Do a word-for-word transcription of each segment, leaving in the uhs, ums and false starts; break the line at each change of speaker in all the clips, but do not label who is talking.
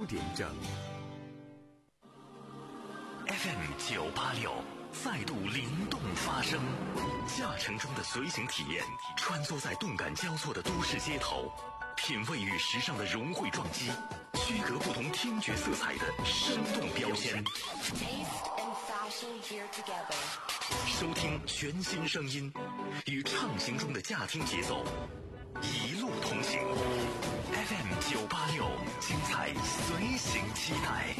点整。F M 九八六再度灵动发声，驾乘中的随行体验，穿梭在动感交错的都市街头，品味与时尚的融汇撞击，区隔不同听觉色彩的生动标签。收听全新声音，与畅行中的驾听节奏，一路同行。F M 九八六，精彩随行期待。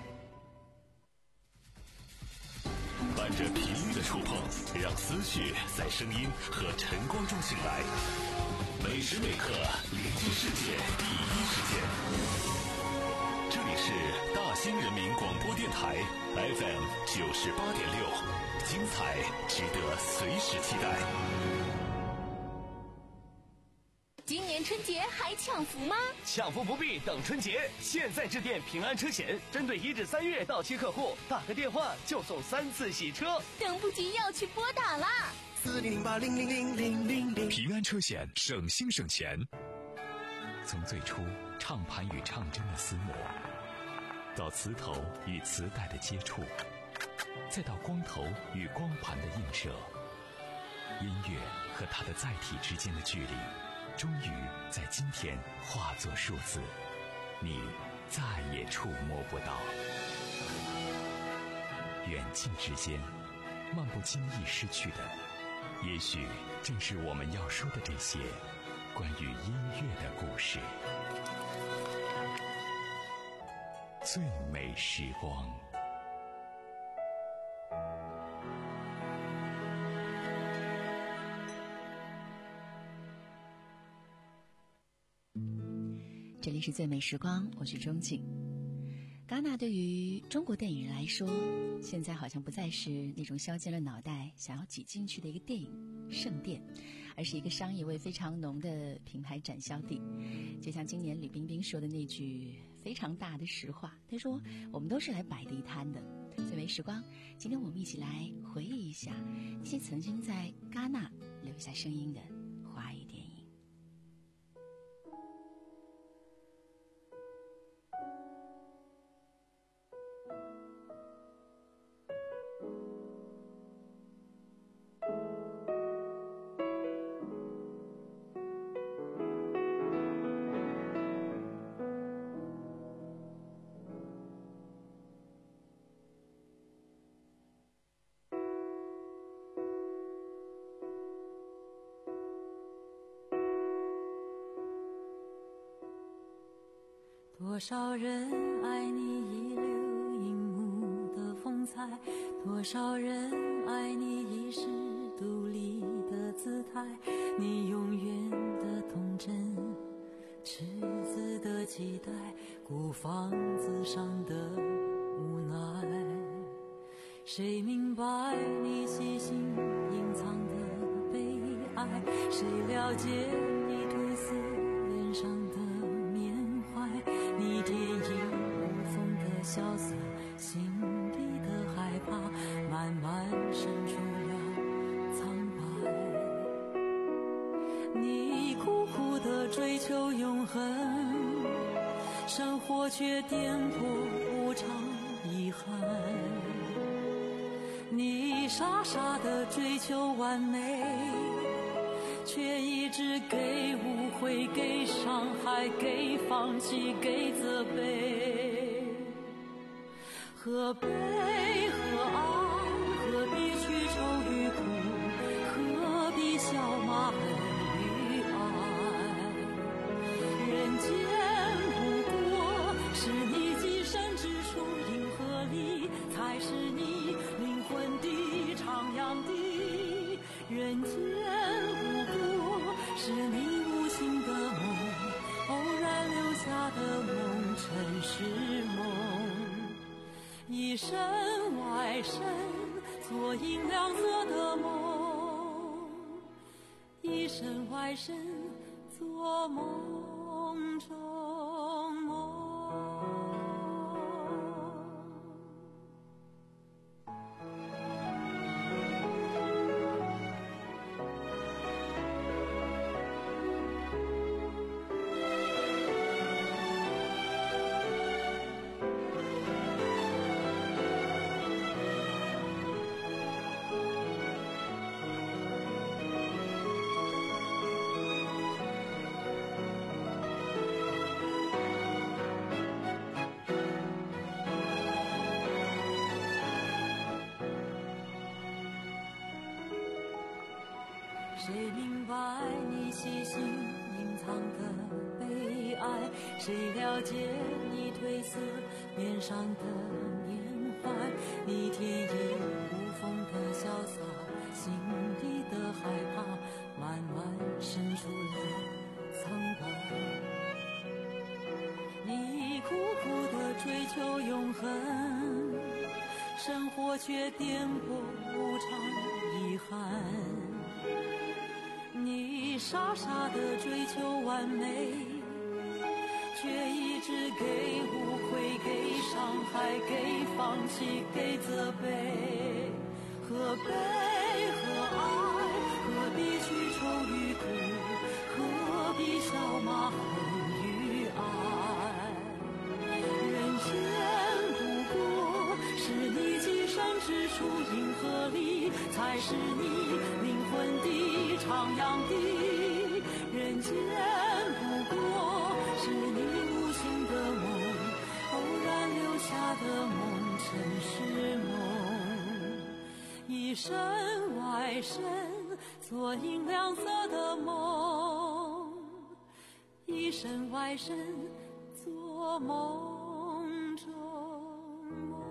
伴着频率的触碰，让思绪在声音和晨光中醒来。每时每刻连接世界第一时间。这里是大兴人民广播电台 F M 九十八点六，精彩值得随时期待。
今年春节还抢福吗？
抢福不必等春节，现在致电平安车险，针对一至三月到期客户，打个电话就送三次洗车，
等不及要去拨打啦！
四零零八零零零零零零。
平安车险，省心省钱。从最初唱盘与唱针的厮磨，到磁头与磁带的接触，再到光头与光盘的映射，音乐和它的载体之间的距离，终于在今天化作数字，你再也触摸不到。远近之间，漫不经意失去的，也许正是我们要说的这些关于音乐的故事。最美时光。
这里是最美时光，我是钟静。戛纳对于中国电影人来说，现在好像不再是那种削尖了脑袋想要挤进去的一个电影圣殿，而是一个商业味非常浓的品牌展销地。就像今年吕冰冰说的那句非常大的实话，她说我们都是来摆地摊的。最美时光，今天我们一起来回忆一下那些曾经在戛纳留下声音的华语电影。
多少人爱你一流荧幕的风采，多少人爱你一时独立的姿态，你永远的童真，赤子的期待，孤芳自赏的无奈。谁明白你细心隐藏的悲哀？谁了解你褪色脸上的你天衣无缝的萧瑟，心底的害怕慢慢渗出了苍白。你苦苦的追求永恒，生活却颠簸无常遗憾。你傻傻的追求完美，却一直给误会，给伤害，给放弃，给责备。何悲何爱，何必去愁与苦，何必笑骂恨与爱。人间不过是你寄身之处，银河里才是你灵魂的徜徉地。人间不过是你无心的梦，偶然留下的梦，尘世梦。一身外身做银亮色的梦，一身外身做梦中梦。 谁明白你细心隐藏的悲哀？谁了解你褪色面上的缅怀？你天衣无缝的潇洒，心底的害怕慢慢渗出了苍白。你苦苦的追求永恒，生活却颠簸无常遗憾。你傻傻的追求完美，却一直给误会，给伤害，给放弃，给责备。何悲何爱，何必去愁与苦，何必笑骂恨与爱？人间不过是你寄生之处，银河里才是你灵魂的徜徉地。人间不过是你无情的梦，偶然留下的梦，尘世梦。一身外身做银亮色的梦，一身外身做梦中梦。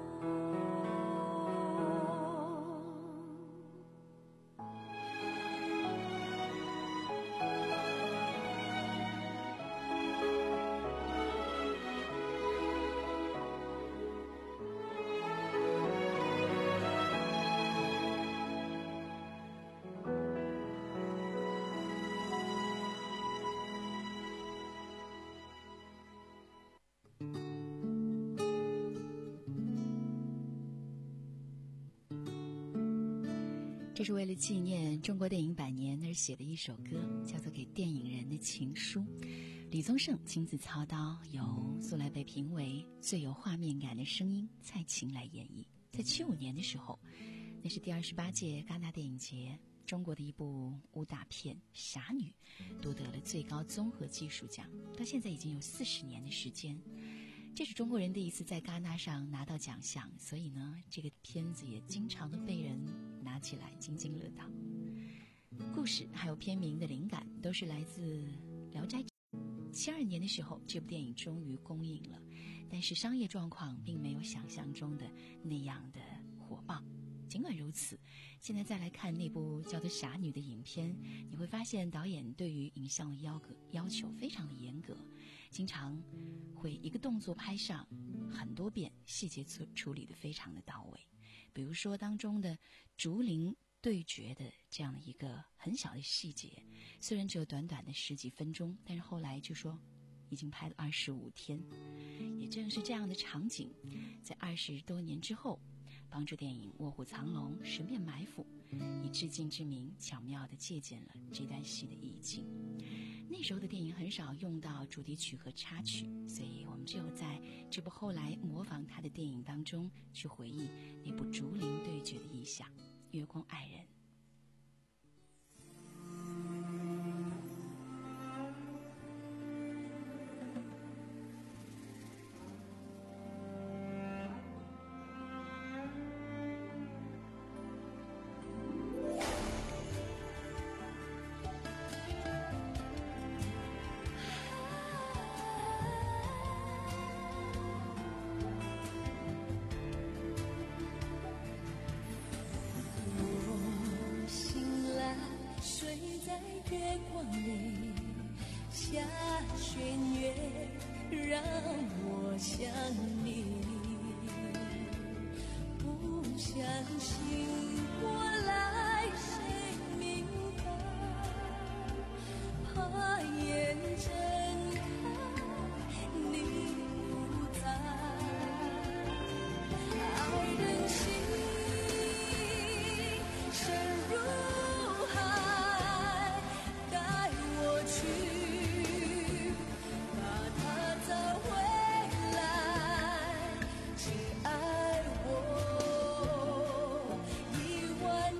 这是为了纪念中国电影百年而写的一首歌，叫做《给电影人的情书》。李宗盛亲自操刀，由素来被评为最有画面感的声音蔡琴来演绎。在七五年的时候，那是第二十八届戛纳电影节，中国的一部武打片《侠女》夺得了最高综合技术奖，到现在已经有四十年的时间。这是中国人第一次在戛纳上拿到奖项，所以呢，这个片子也经常的被人拿起来津津乐道。故事还有片名的灵感都是来自《聊斋》。七二年的时候，这部电影终于公映了，但是商业状况并没有想象中的那样的火爆。尽管如此，现在再来看那部叫做《侠女》的影片，你会发现导演对于影像的要格要求非常的严格，经常会一个动作拍上很多遍，细节处处理得非常的到位。比如说当中的竹林对决的这样的一个很小的细节，虽然只有短短的十几分钟，但是后来据说已经拍了二十五天。也正是这样的场景，在二十多年之后，帮助电影《卧虎藏龙》《十面埋伏》以致敬之名巧妙地借鉴了这段戏的意境。那时候的电影很少用到主题曲和插曲，所以我们只有在这部后来模仿他的电影当中去回忆那部竹林对决的意象《月光爱人》。
月光里下弦月，让我想你。不相信我来谁明白？怕眼睁开你不在，爱人心深如海，带我去，把它找回来。只爱我一万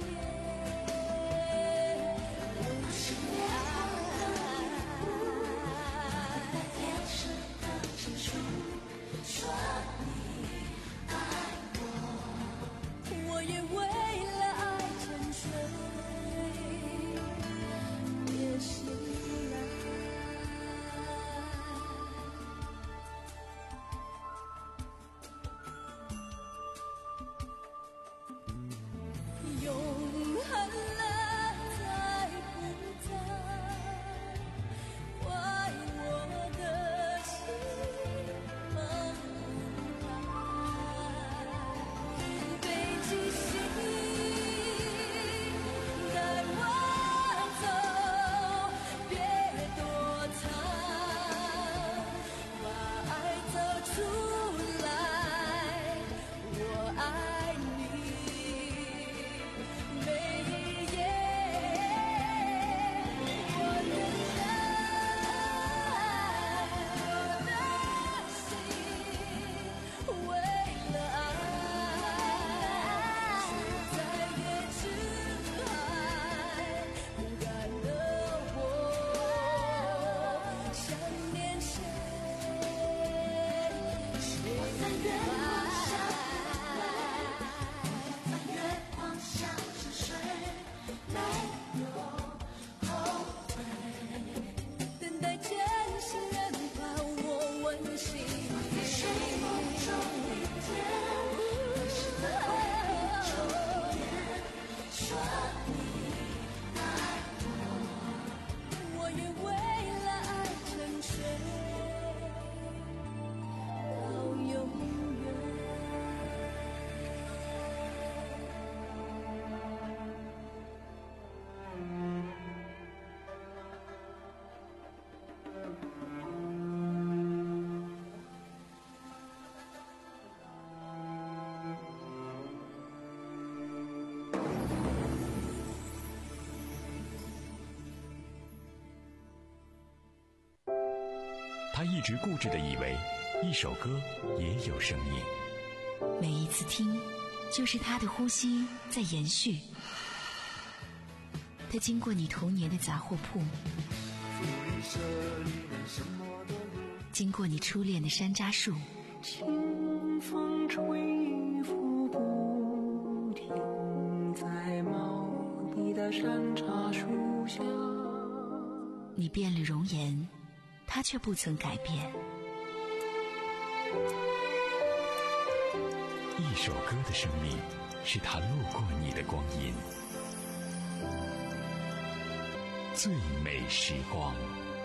直固执地以为一首歌也有生命。
每一次听，就是它的呼吸在延续。它经过你童年的杂货铺，经过你初恋的山楂树，
清风吹拂不停，在茂密的山楂树下。
你变了容颜，它却不曾改变。
一首歌的生命，是它路过你的光阴。最美时光。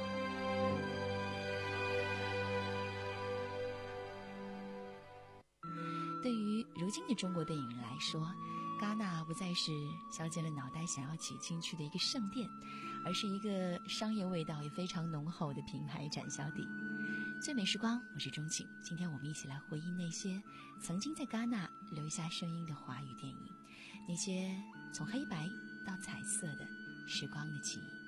对于如今的中国电影来说，戛纳不再是削尖了脑袋想要挤进去的一个圣殿，而是一个商业味道也非常浓厚的品牌展销地。最美时光，我是钟景，今天我们一起来回忆那些曾经在戛纳留下声音的华语电影，那些从黑白到彩色的时光的记忆。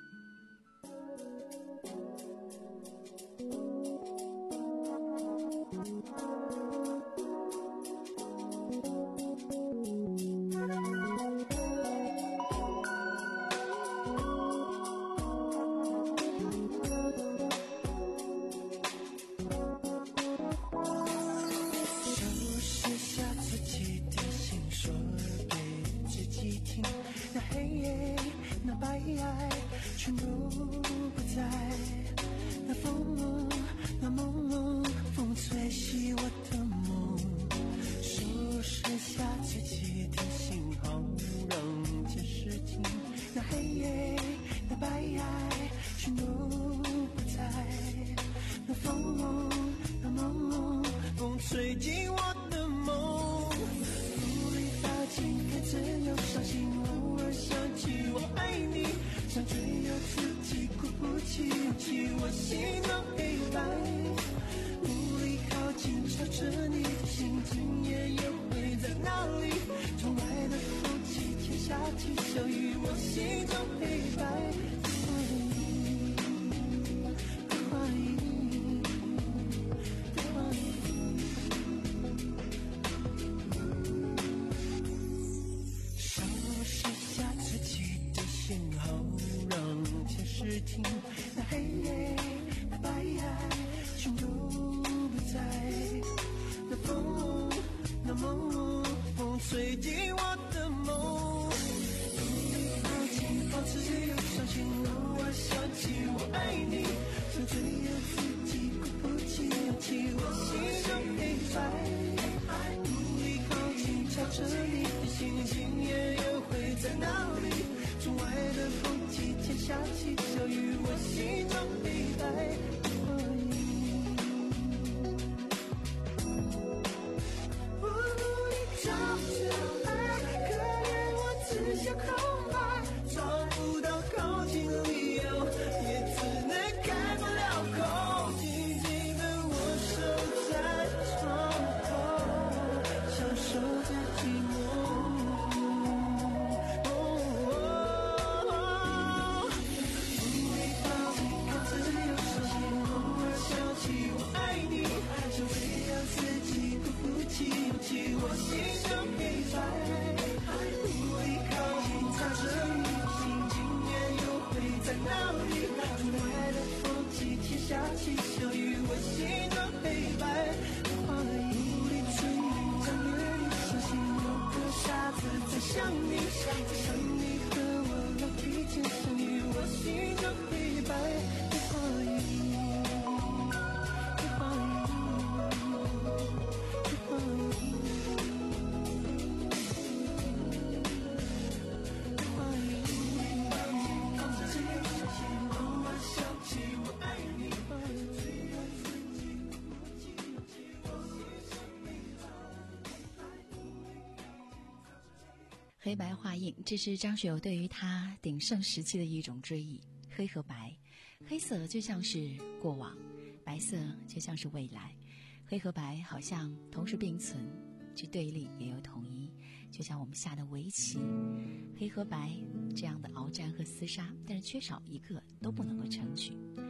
黑白画印，这是张学友对于他鼎盛时期的一种追忆。黑和白，黑色就像是过往，白色就像是未来。黑和白好像同时并存，既对立也有统一，就像我们下的围棋，黑和白这样的鏖战和厮杀，但是缺少一个都不能够成局。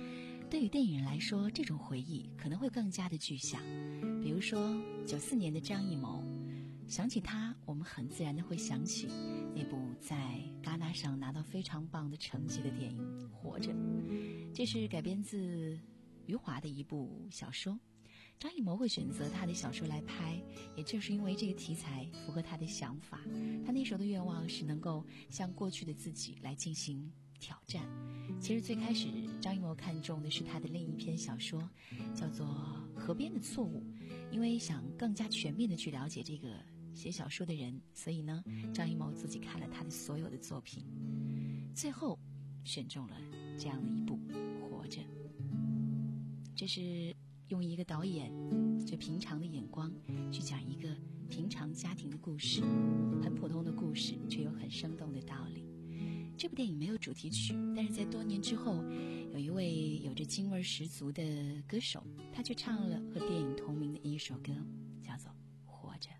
对于电影人来说，这种回忆可能会更加的具象。比如说九四年的张艺谋，想起他，我们很自然的会想起那部在戛纳上拿到非常棒的成绩的电影《活着》，这是改编自余华的一部小说。张艺谋会选择他的小说来拍，也就是因为这个题材符合他的想法。他那时候的愿望是能够向过去的自己来进行挑战。其实最开始张艺谋看中的是他的另一篇小说，叫做《河边的错误》，因为想更加全面的去了解这个写小说的人，所以呢，张艺谋自己看了他的所有的作品，最后选中了这样的一部《活着》。这是用一个导演最平常的眼光去讲一个平常家庭的故事，很普通的故事，却有很生动的道理。这部电影没有主题曲，但是在多年之后，有一位有着京味十足的歌手，他却唱了和电影同名的一首歌，叫做《活着》。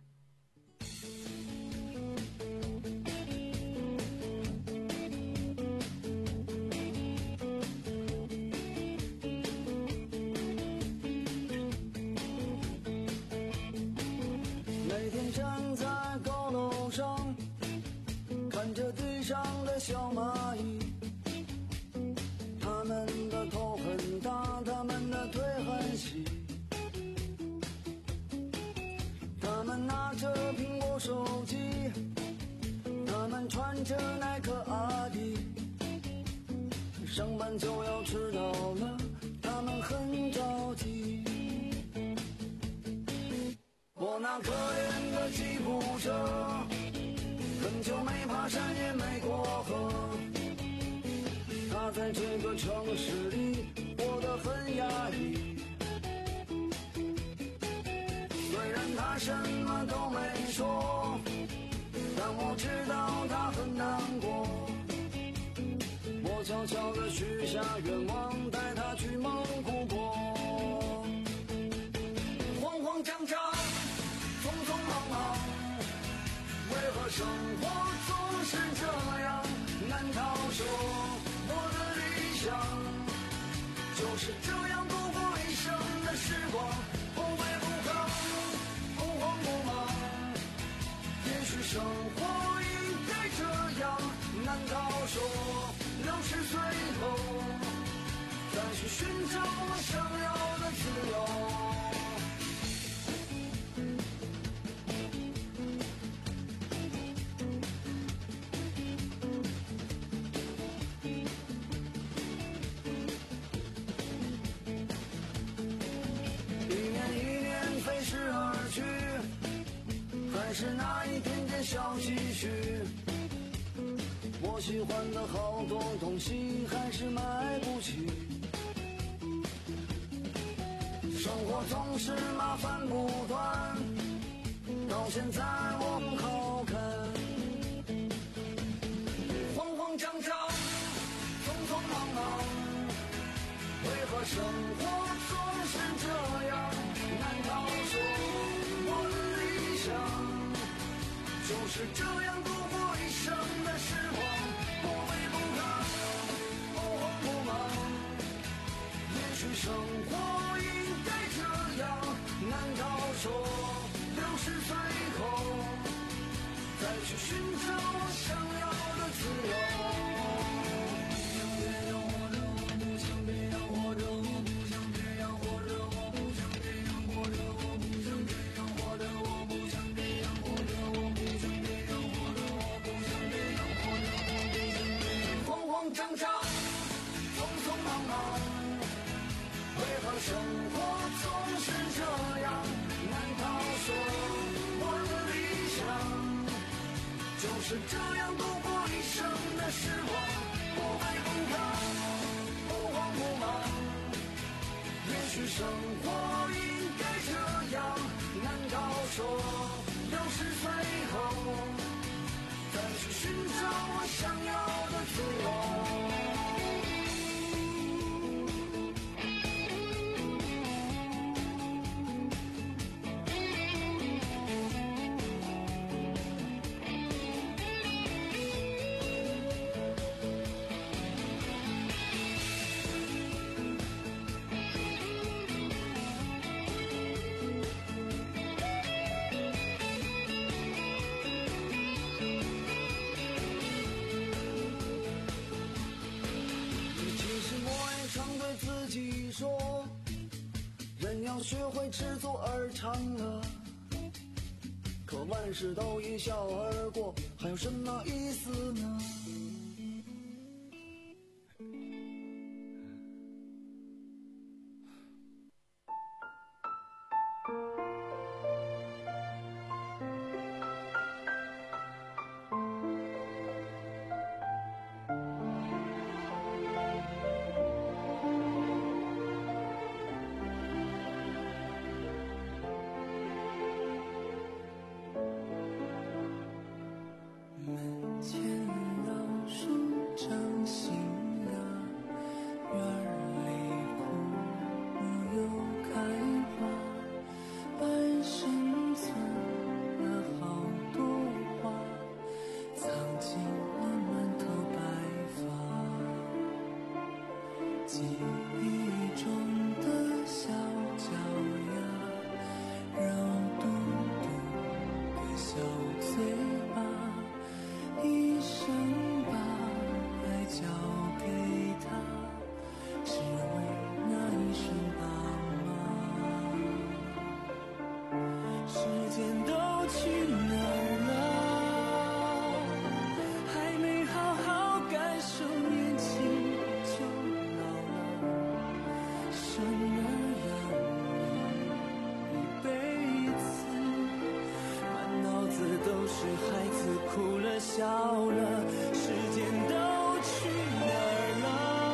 每天站在高楼上，看着地上的小蚂蚁，它们的头很大，它们的腿很细，它们拿着苹果手机，它们穿着耐克阿迪，上班就要迟到了，它们很着急。我那可怜的吉普车，很久没爬山也没过河，他在这个城市里活得很压抑。虽然他什么都没说，但我知道他很难过。我悄悄地许下愿望，带他去蒙古国。慌慌张张，匆匆忙忙，为何生活总是这样难道说我的理想就是这样度过一生的时光，不卑不亢，不慌不忙，也许生活应该这样，难道说六十岁后再去寻找我想要的自由。还是那一点点小积蓄，我喜欢的好多东西还是买不起。生活总是麻烦不断，到现在我不好看。慌慌张张，匆匆忙忙，为何生活总是这样？难道说我的理想就是这样度过一生的时光，不卑不亢，不慌不忙，也许生活应该这样，难道说六十岁后再去寻找我想要的自由。别让活着，我不想这样活着，我不想这样活着，我不想这样活着，我不想这样活着，我不想这样活着，我不想这样活着，我不想这样活着，慌慌张张，匆匆忙忙，为何生活总是这样？难道说我的理想就是这样度过一生的时光，不卑不亢，不慌不忙，也许生活应该这样，难道说六十岁后再去寻找我想要的自由。
知足而长乐。可万事都一笑而过，还有什么意思呢？
笑了，时间都去哪儿了？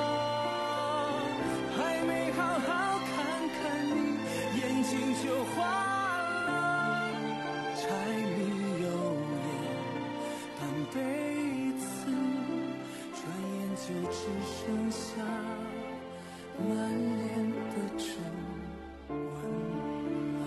还没好好看看你，眼睛就花了。柴米油盐半辈子，转眼就只剩下满脸的皱纹了。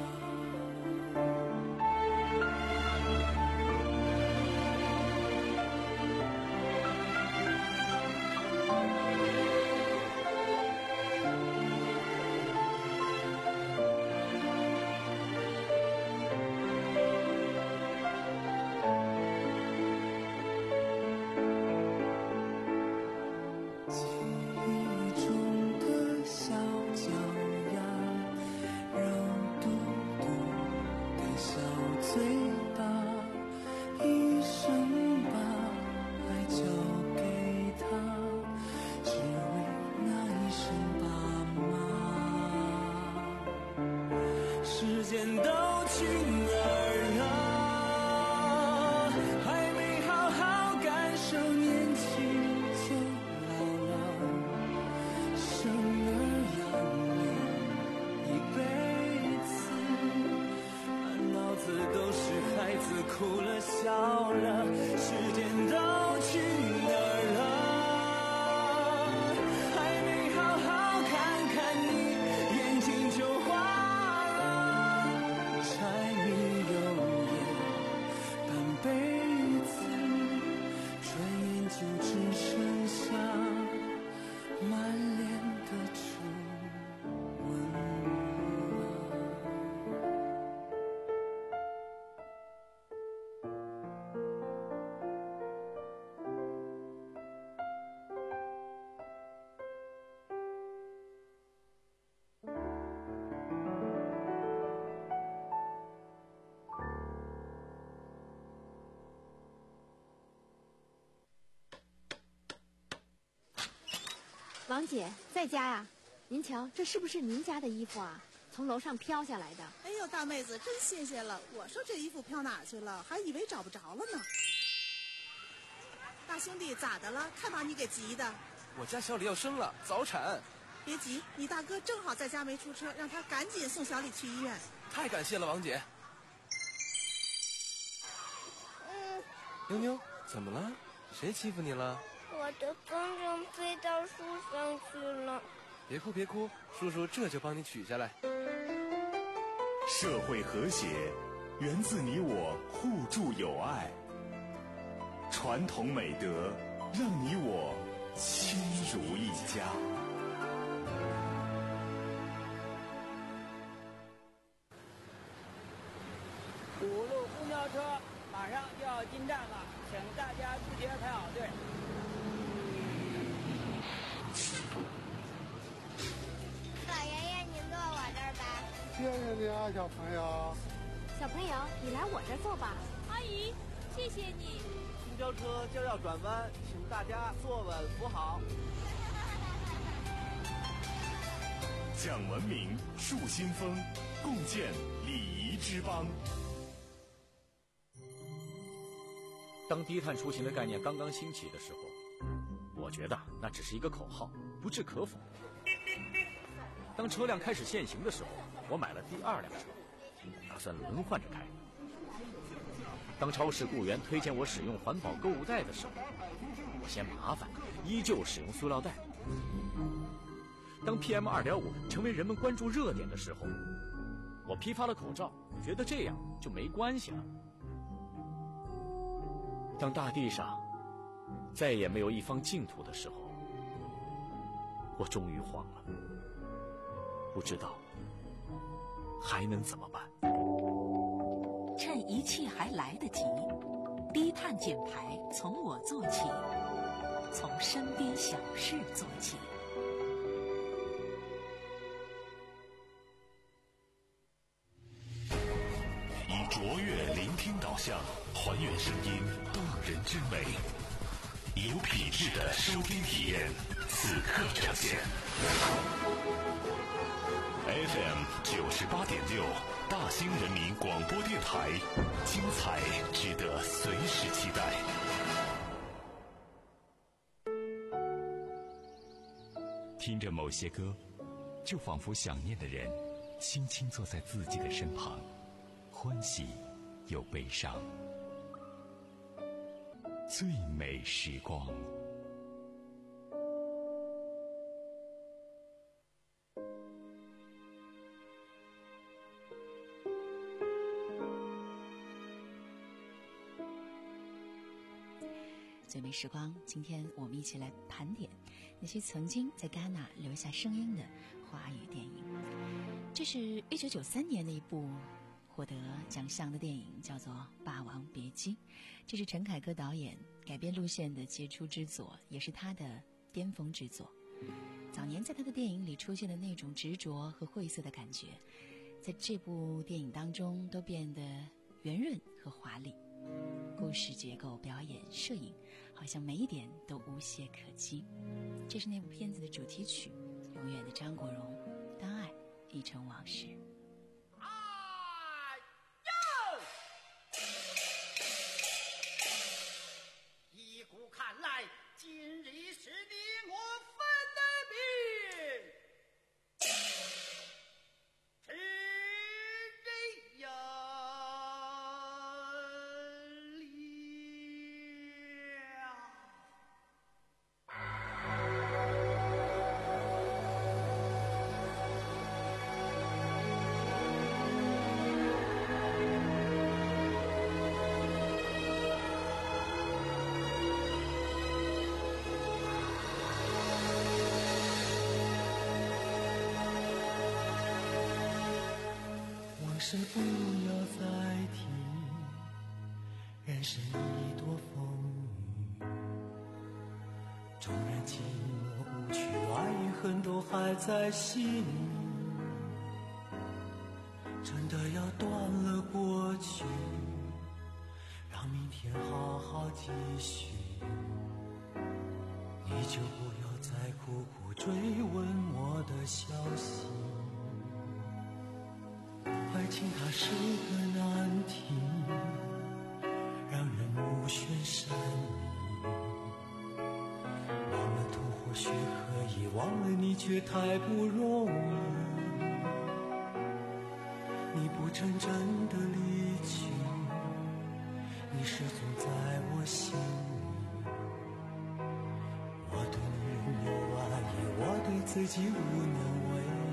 时间都去哪儿了？还没好好感受年轻就老了。生儿养女一辈子，满脑子都是孩子哭了笑了。时间都去哪儿了？还没好好看看你，眼睛就花。柴米油盐半辈子，转眼就只剩下满脸的皱纹了。
王姐在家呀？您瞧，这是不是您家的衣服啊？从楼上飘下来的。
哎呦，大妹子真新鲜了！我说这衣服飘哪儿去了，还以为找不着了呢。大兄弟咋的了？看把你给急的。
我家小李要生了，早产。
别急，你大哥正好在家没出车，让他赶紧送小李去医院。
太感谢了，王姐。
嗯，
妞妞，怎么了？谁欺负你了？
我的风筝飞到树上去了。
别哭别哭，叔叔这就帮你取下来。
社会和谐源自你我互助友爱，传统美德让你我亲如一家。
五路公交车马上就要进站了，请大家自觉排好队。
老爷爷，您坐我这儿吧。
谢谢你啊，小朋友。
小朋友，你来我这坐吧。
阿姨，谢谢你。
公交车就要转弯，请大家坐稳扶好。
讲文明，树新风，共建礼仪之邦。
当低碳出行的概念刚刚兴起的时候，我觉得那只是一个口号，不置可否。当车辆开始限行的时候，我买了第二辆车，打算轮换着开。当超市雇员推荐我使用环保购物袋的时候，我嫌麻烦，依旧使用塑料袋。当 P M 二点五 成为人们关注热点的时候，我批发了口罩，觉得这样就没关系了。当大地上再也没有一方净土的时候，我终于慌了，不知道还能怎么办。
趁一切还来得及，低碳减排从我做起，从身边小事做起。
以卓越聆听导向，还原声音动人之美，以有品质的收听体验，此刻呈现。F M 九十八点六，大兴人民广播电台，精彩值得随时期待。听着某些歌，就仿佛想念的人轻轻坐在自己的身旁，欢喜又悲伤。最美时光。
最美时光，今天我们一起来盘点那些曾经在戛纳留下声音的华语电影。这是一九九三年的一部获得奖项的电影，叫做《霸王别姬》。这是陈凯歌导演改编路线的杰出之作，也是他的巅峰之作。早年在他的电影里出现的那种执着和晦涩的感觉，在这部电影当中都变得圆润和华丽。故事结构、表演、摄影，好像每一点都无懈可击。这是那部片子的主题曲，永远的张国荣，当爱已成往事。
依古看来，今日是你我分的命。是人呀！
是不要再提，人生一朵风雨，纵然寂寞无趣，爱与恨都还在心里，真的要断了过去，让明天好好继续，你就不要再苦苦追问我的消息。爱情它是个难题，让人目眩神迷。忘了痛或许可以，忘了你却太不容易。你不曾真的离去，你始终在我心里。我对你仍有爱意，我对自己无能为力。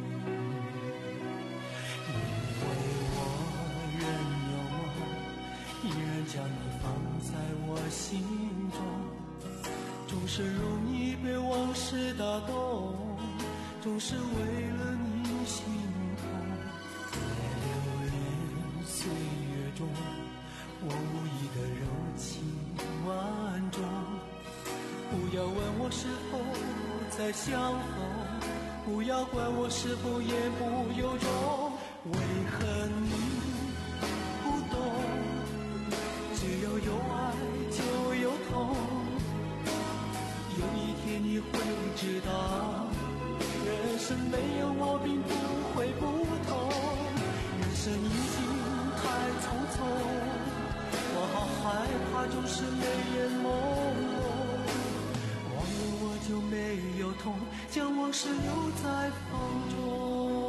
将你放在我心中，总是容易被往事打动，总是为了你心痛。在流连岁月中，我无意的柔情万种。不要问我是否再相逢，不要管我是否言不由衷。 为何你不懂？只要有爱就有痛，有一天你会知道，人生没有我并不会不同。人生已经太匆匆，我好害怕总是泪眼朦胧。忘了我就没有痛，将往事留在风中。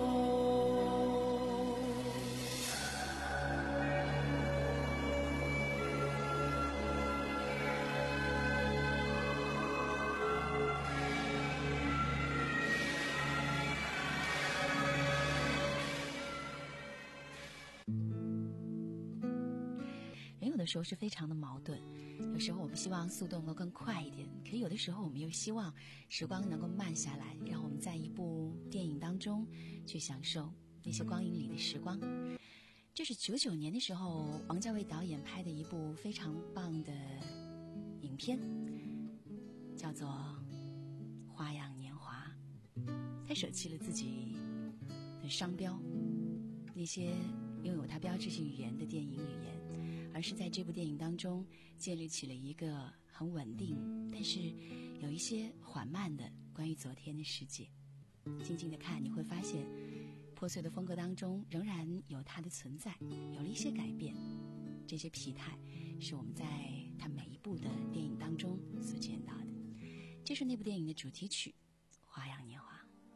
有的时候是非常的矛盾，有时候我们希望速度能够更快一点，可有的时候我们又希望时光能够慢下来，让我们在一部电影当中去享受那些光影里的时光。这是九九年的时候王家卫导演拍的一部非常棒的影片，叫做《花样年华》。他舍弃了自己的商标，那些拥有它标志性语言的电影语言，而是在这部电影当中建立起了一个很稳定但是有一些缓慢的关于昨天的世界。静静的看，你会发现破碎的风格当中仍然有它的存在，有了一些改变。这些疲态是我们在它每一部的电影当中所见到的。这是那部电影的主题曲《花样年华》。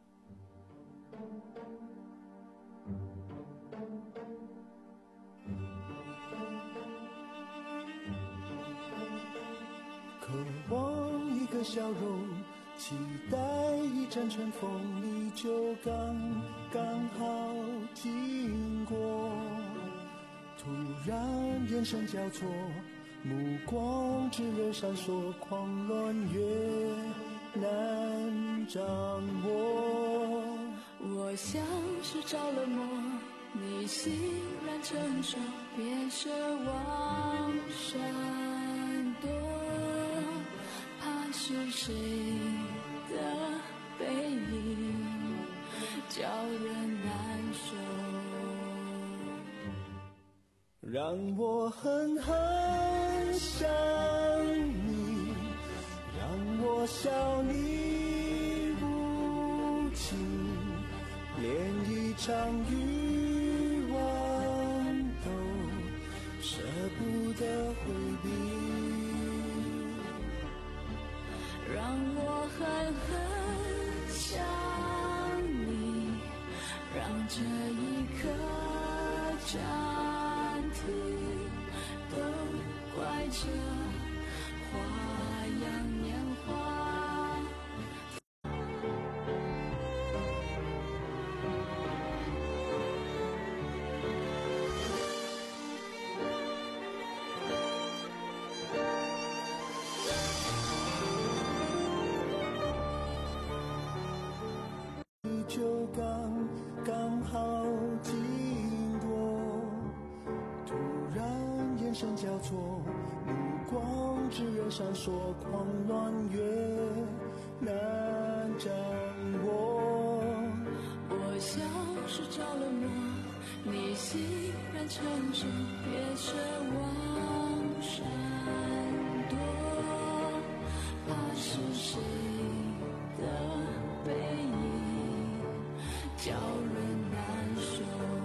渴望一个笑容，期待一阵春风，你就刚刚好经过。突然眼神交错，目光炙热闪烁，狂乱越难掌握。
我像是着了魔，你欣然承受，别奢望闪躲，怕是谁的背影叫人难受。
让我狠狠想你，让我笑你无情，连一场欲望都舍不得回避。
让我狠狠想你，让这一刻暂停，都怪这花样年华。
你就刚刚好经过，突然眼神交错，目光炙热闪烁，狂乱越难掌握。
我像是着了魔，你欣然承受，别奢望闪躲，怕是谁的背影叫人难受。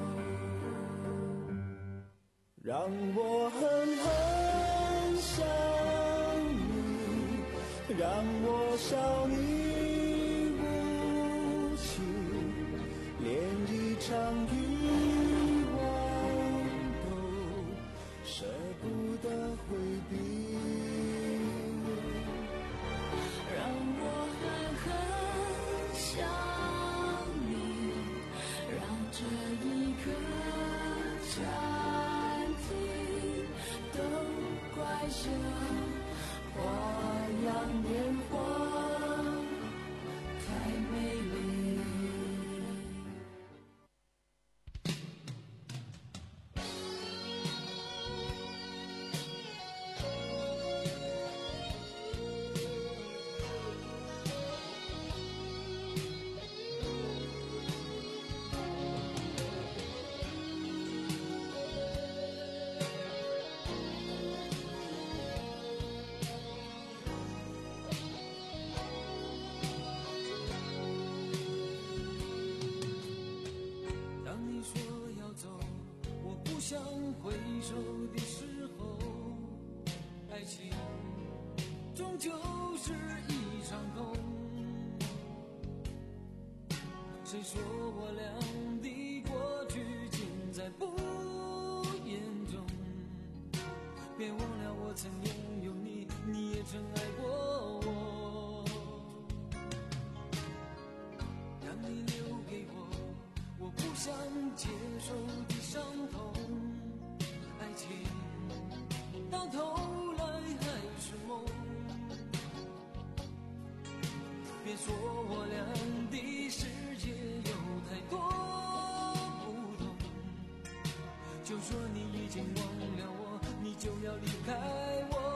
让我狠狠想你，让我笑你无情，连一场欲望都舍不得回避。
让我狠狠想你，让这一刻暂停，都怪这花样年华太美丽。
相回首的时候，爱情终究是一场空。谁说我俩的过去尽在不言中？别忘了我曾拥有你，你也曾爱过我。让你留给我我不想接受的伤痛，爱情到头来还是梦。别说我俩的世界有太多不同，就说你已经忘了我，你就要离开我。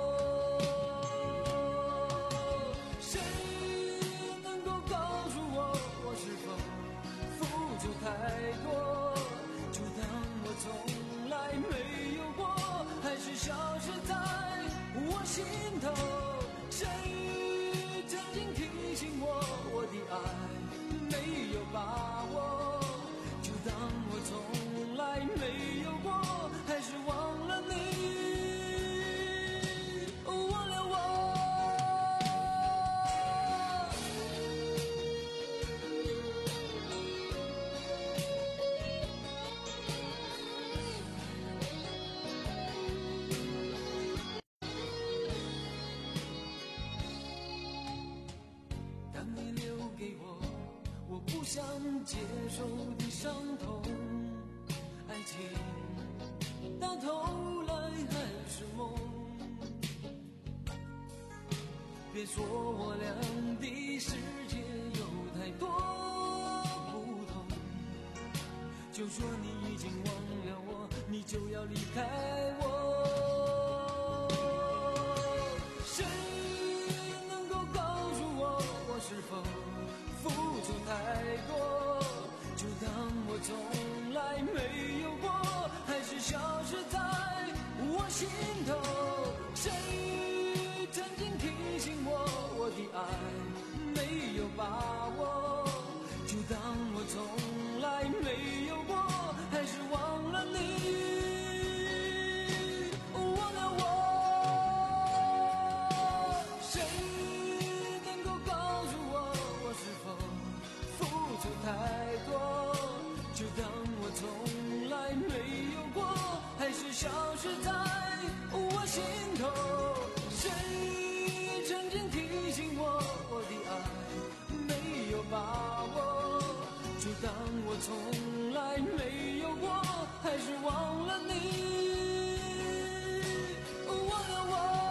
谁能够告诉我，我是否付出太多，就当我从来没有过，还是消失在我心头。谁曾经提醒我，我的爱没有把握，就当我从来没有过，还是忘了你，忘了我。当你留给我我不想接受的伤痛，爱情到头来还是梦。别说我俩的世界有太多不同，就说你已经忘了我，你就要离开我。谁能够告诉我，我是否付出太多，就当我从来没有过，还是消失在我心头。谁曾经提醒我，我的爱没有把握，就当我从来没有过，还是忘了你，忘了我。谁能够告诉我，我是否付出太多，就当我从来没有过，还是消失在我心头。谁曾经提醒我，我的爱没有把握，就当我从来没有过，还是忘了你，忘了我。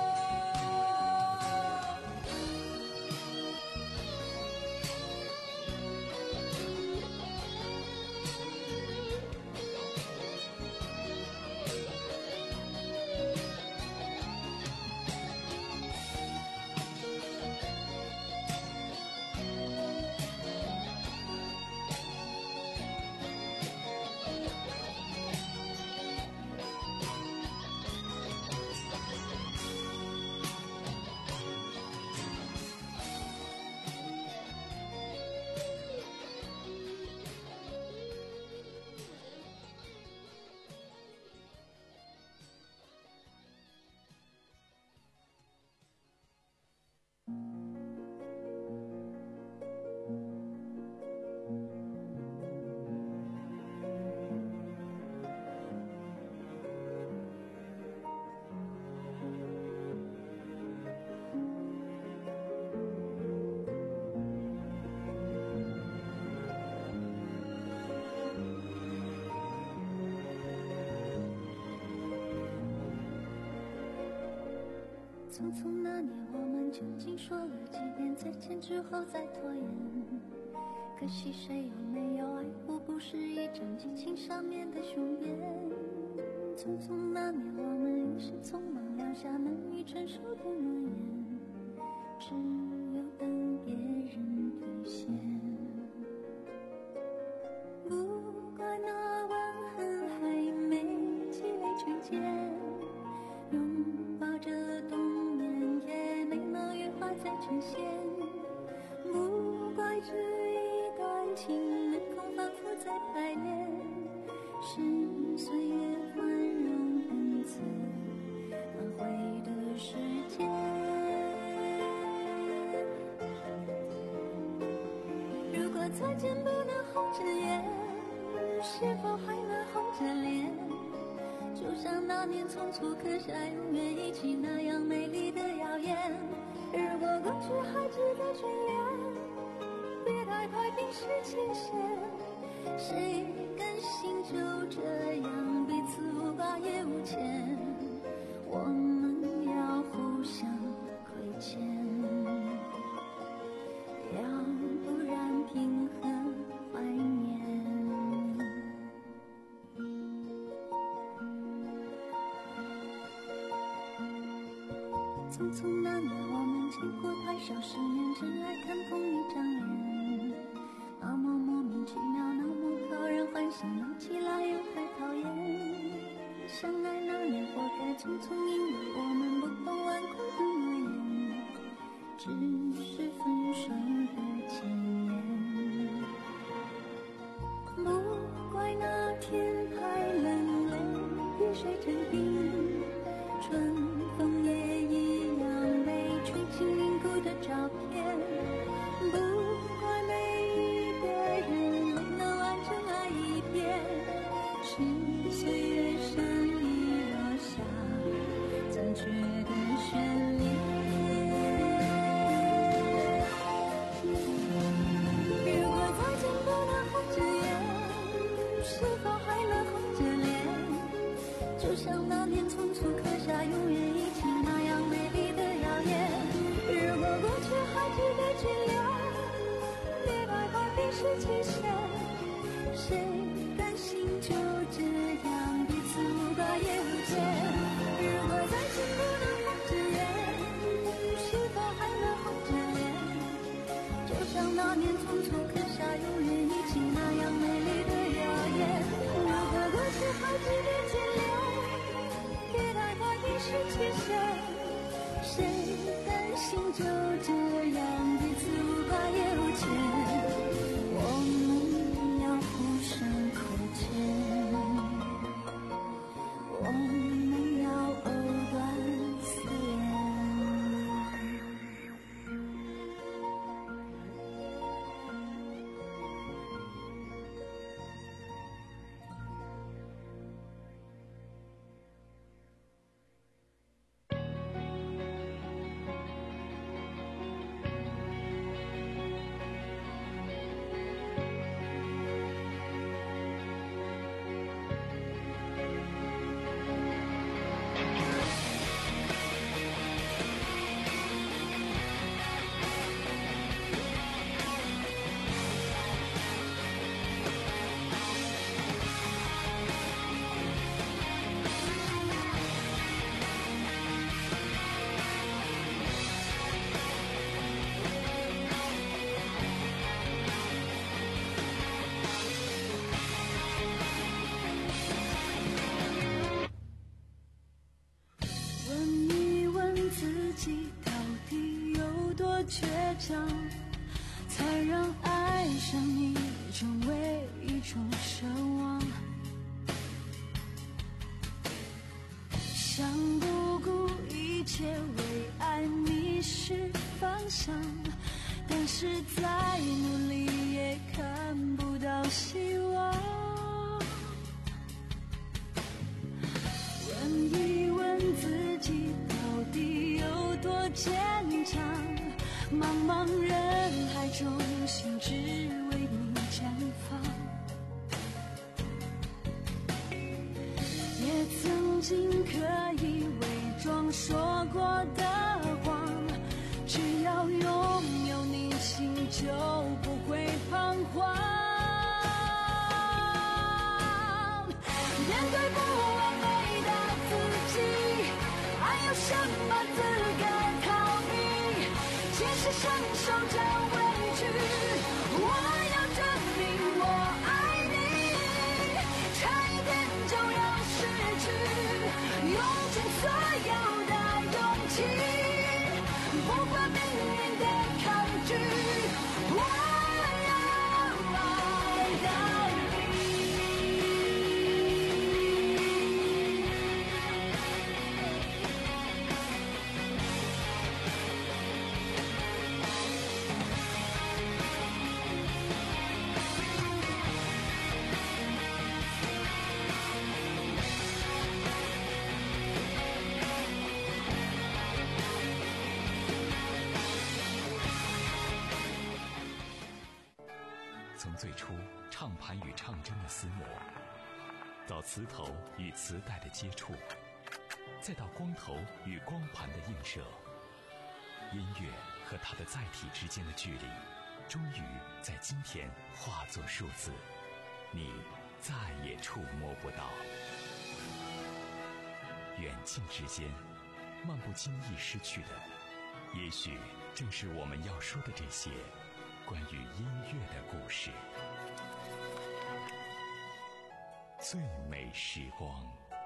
匆匆那年，我们究竟说了几遍再见之后再拖延？可惜谁又没有爱过，不是一张激情上面的雄辩。匆匆那年，我们一时匆忙撂下难以承受的诺言，只有等别人兑现。不怪那吻痕还没积累成茧，拥抱着冬眠也没能羽化再成仙。不怪这一段情能够反复再排练，是岁月再见不能红着眼，是否还能红着脸？就像那年匆促刻下永远一起那样美丽的谣言。如果过去还值得眷恋，别太快冰释前嫌。谁甘心就这样彼此无挂也无牵？我们要互相亏欠，要不然凭何怀念？匆匆那年我们见过太少世面，只爱看同一张脸，那么莫名其妙，那么讨人欢喜，闹起来又太讨厌。相爱那年活该匆匆，因为我们不懂顽固的诺言，只是分手的前言。不怪那天太冷了，雨水成冰，春风也一样被吹进凝固的照片。不怪每一个人没能完整爱一遍，是岁月善意落下残缺的眷恋。如果再见不能红着眼，是否还能红着脸？就像那年匆促刻下永远一起那样美丽的谣言。如果过去还值得眷恋，别太快冰释前嫌。谁甘心就这样彼此无挂也无牵？如果再见不能红着眼，是否还能红着脸？就像那年匆促刻下永远一起那样美丽的谣言。如果过去还值得眷恋，别太快冰释前嫌。谁甘心就这样彼此无挂也无牵？我们要互相亏欠，我们要藕断丝连。问一问自己，到底有多倔强，才让爱上你成为一种奢望？想不顾一切为爱迷失方向，但是再努力也看不到希望。问一问自己，到底有多坚强？茫茫人海中，心只为你绽放。也曾经可以伪装说过的谎，只要拥有你，心就不会彷徨。面对不完美的自己，还有什么资格逃避？即使承受着委屈，我要证明我爱你。差一点就要失去，用尽所有的勇气，不管命运的抗拒，我要爱到底。
出唱盘与唱针的厮磨，到磁头与磁带的接触，再到光头与光盘的映射，音乐和它的载体之间的距离，终于在今天化作数字，你再也触摸不到。远近之间，漫不经意失去的，也许正是我们要说的这些关于音乐的故事。最美时光。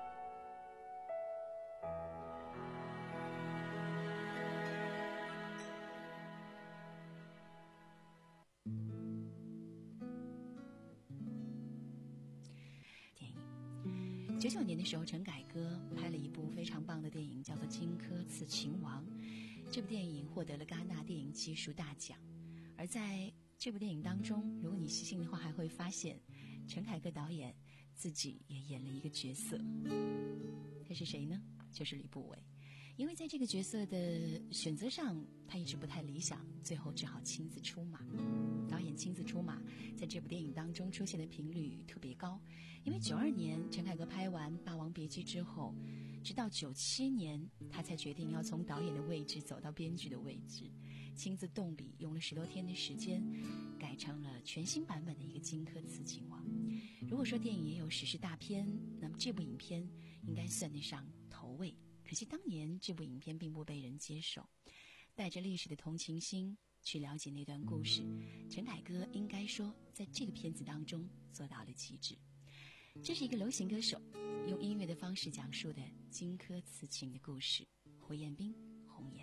九九年的时候，陈凯歌拍了一部非常棒的电影，叫做《荆轲刺秦王》。这部电影获得了戛纳电影技术大奖。而在这部电影当中，如果你细心的话，还会发现陈凯歌导演自己也演了一个角色。他是谁呢？就是吕不韦。因为在这个角色的选择上，他一直不太理想，最后只好亲自出马。导演亲自出马，在这部电影当中出现的频率特别高。因为九二年陈凯歌拍完《霸王别姬》之后，直到九七年他才决定要从导演的位置走到编剧的位置，亲自动笔，用了十多天的时间，改成了全新版本的一个《荆轲刺秦王》。如果说电影也有史诗大片，那么这部影片应该算得上头位。可惜当年这部影片并不被人接受，带着历史的同情心去了解那段故事，陈凯歌应该说在这个片子当中做到了极致。这是一个流行歌手用音乐的方式讲述的荆轲刺秦的故事。胡彦斌，红颜。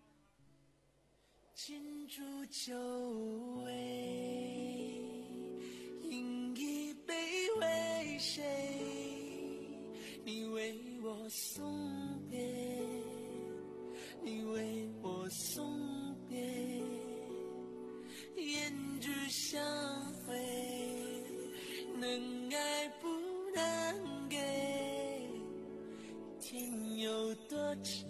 金烛酒味，饮一杯为谁？你为我送别，你为我送别，胭脂相会，能爱不能给，天有多长，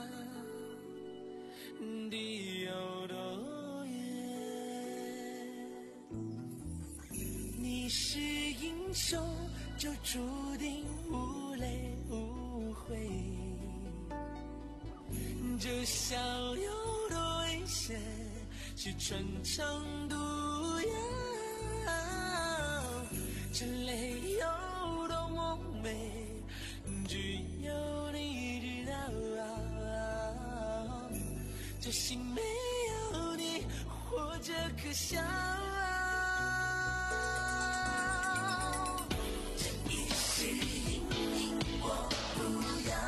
地有多远。你是英雄，就注定无泪无悔，这逍遥的危险是穿肠毒药，这泪有多么美，只有你知道，这心没有你活着可笑。这一世隐隐我不要，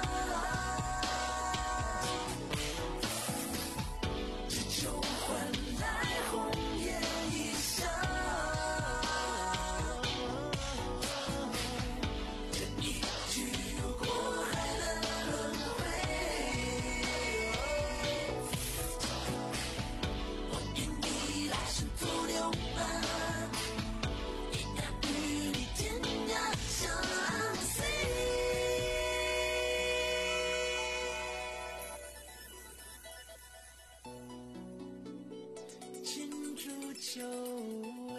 只求换来红颜一笑。这一句过海的轮回，我愿你来生做流伴，一样与你天涯相随。金烛酒味，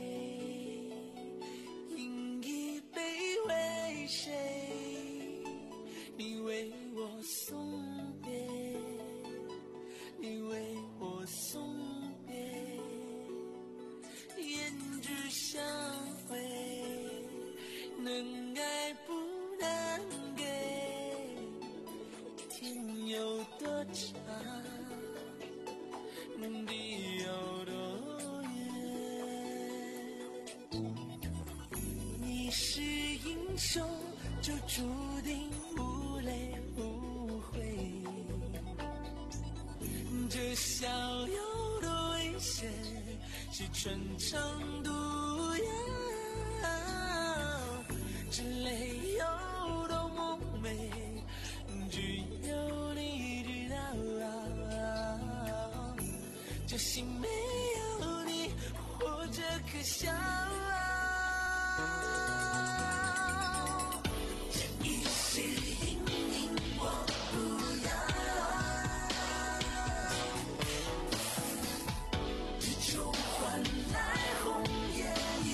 饮一杯为谁？你为我送别，你为我送别，胭脂相会，能爱不能给，天有多长，地有多远。你是英雄，就注定无泪无悔，这逍遥的危险是穿肠毒药，这泪有多么美，只有你知道，这心没有你活着可笑。这一世隐隐我不要，只求换来红颜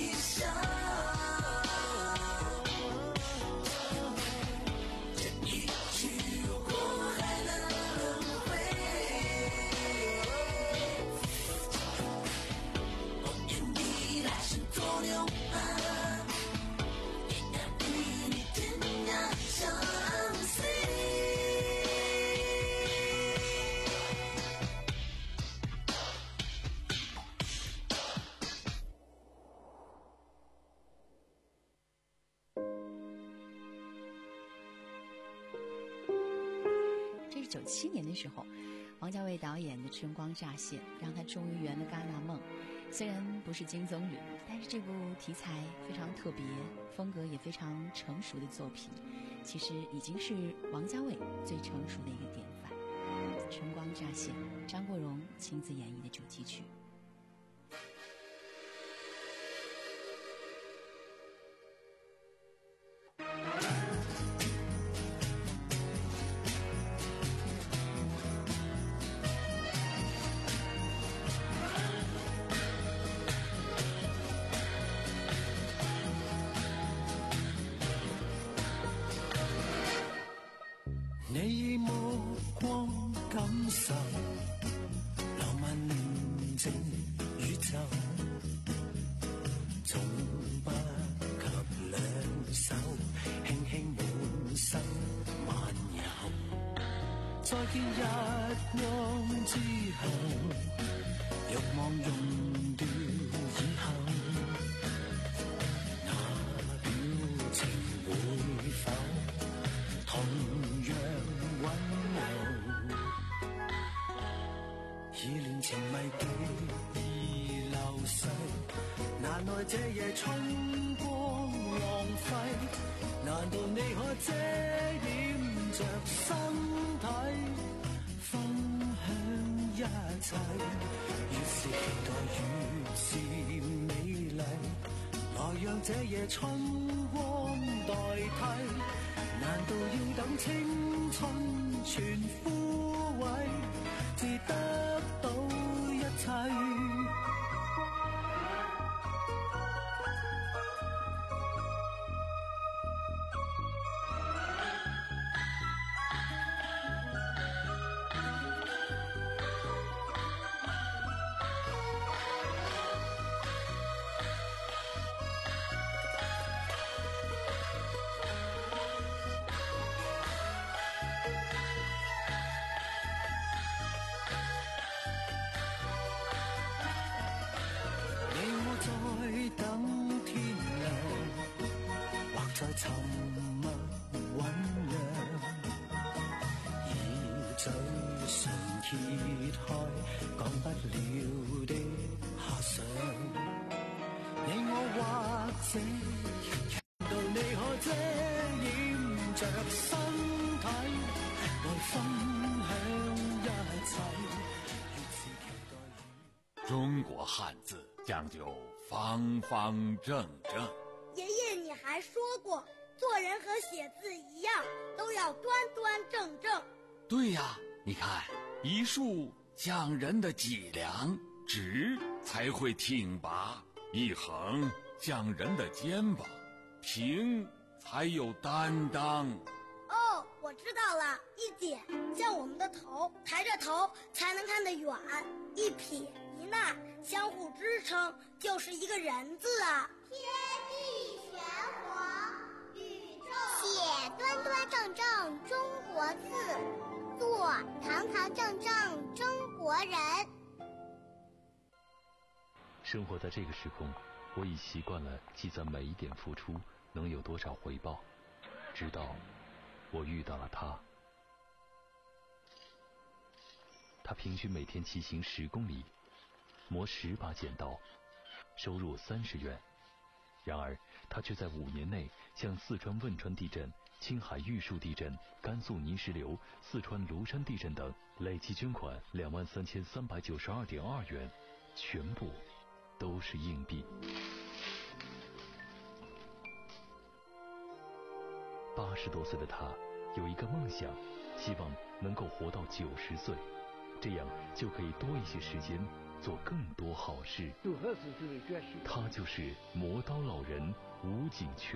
九七年的时候，王家卫导演的《春光乍现》让他终于圆了戛纳梦。虽然不是金棕榈，但是这部题材非常特别，风格也非常成熟的作品，其实已经是王家卫最成熟的一个典范。《春光乍现》，张国荣亲自演绎的主题曲。
你以目光感受浪漫寧靜宇宙，從不及兩手輕輕滿身漫遊。再見日光之後，欲望溶掉以後，那表情會否同樣溫柔？已戀情迷幾已流逝，難耐這夜春光浪費。難道你可遮掩着身體，分享一切？越是期待越是美麗，來讓這夜春光代替。難道要等青春全枯萎，至得到一切？沉默醞釀，以嘴唇揭開講不了的遐想。你我或者到你可遮掩着身體，來分享一切。
中國漢字講究方方正正。
爺爺，你還說過，做人和寫字一樣，都要端端正正。
對呀，你看，一豎講人的脊梁，直才會挺拔；一橫講人的肩膀，平才有擔當。
哦，我知道了，一點像我們的頭，抬着頭才能看得遠；一撇一捺相互支撐，就是一個人字啊。天地玄黃，宇宙
寫端端正正中國字，做堂堂正正中國人。
生活在這個時空，我已習慣了計算每一點付出能有多少回報，直到我遇到了他。他平均每天騎行十公里，磨十把剪刀，收入三十元。然而他却在五年内向四川汶川地震、青海玉树地震、甘肃泥石流、四川庐山地震等累计捐款两万三千三百九十二点二元，全部都是硬币。八十多岁的他有一个梦想，希望能够活到九十岁，这样就可以多一些时间做更多好事。他就是磨刀老人吴景全。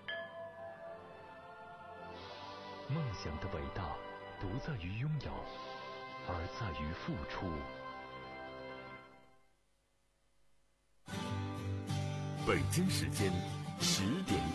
梦想的伟大不在于拥有，而在于付出。
北京时间十点整。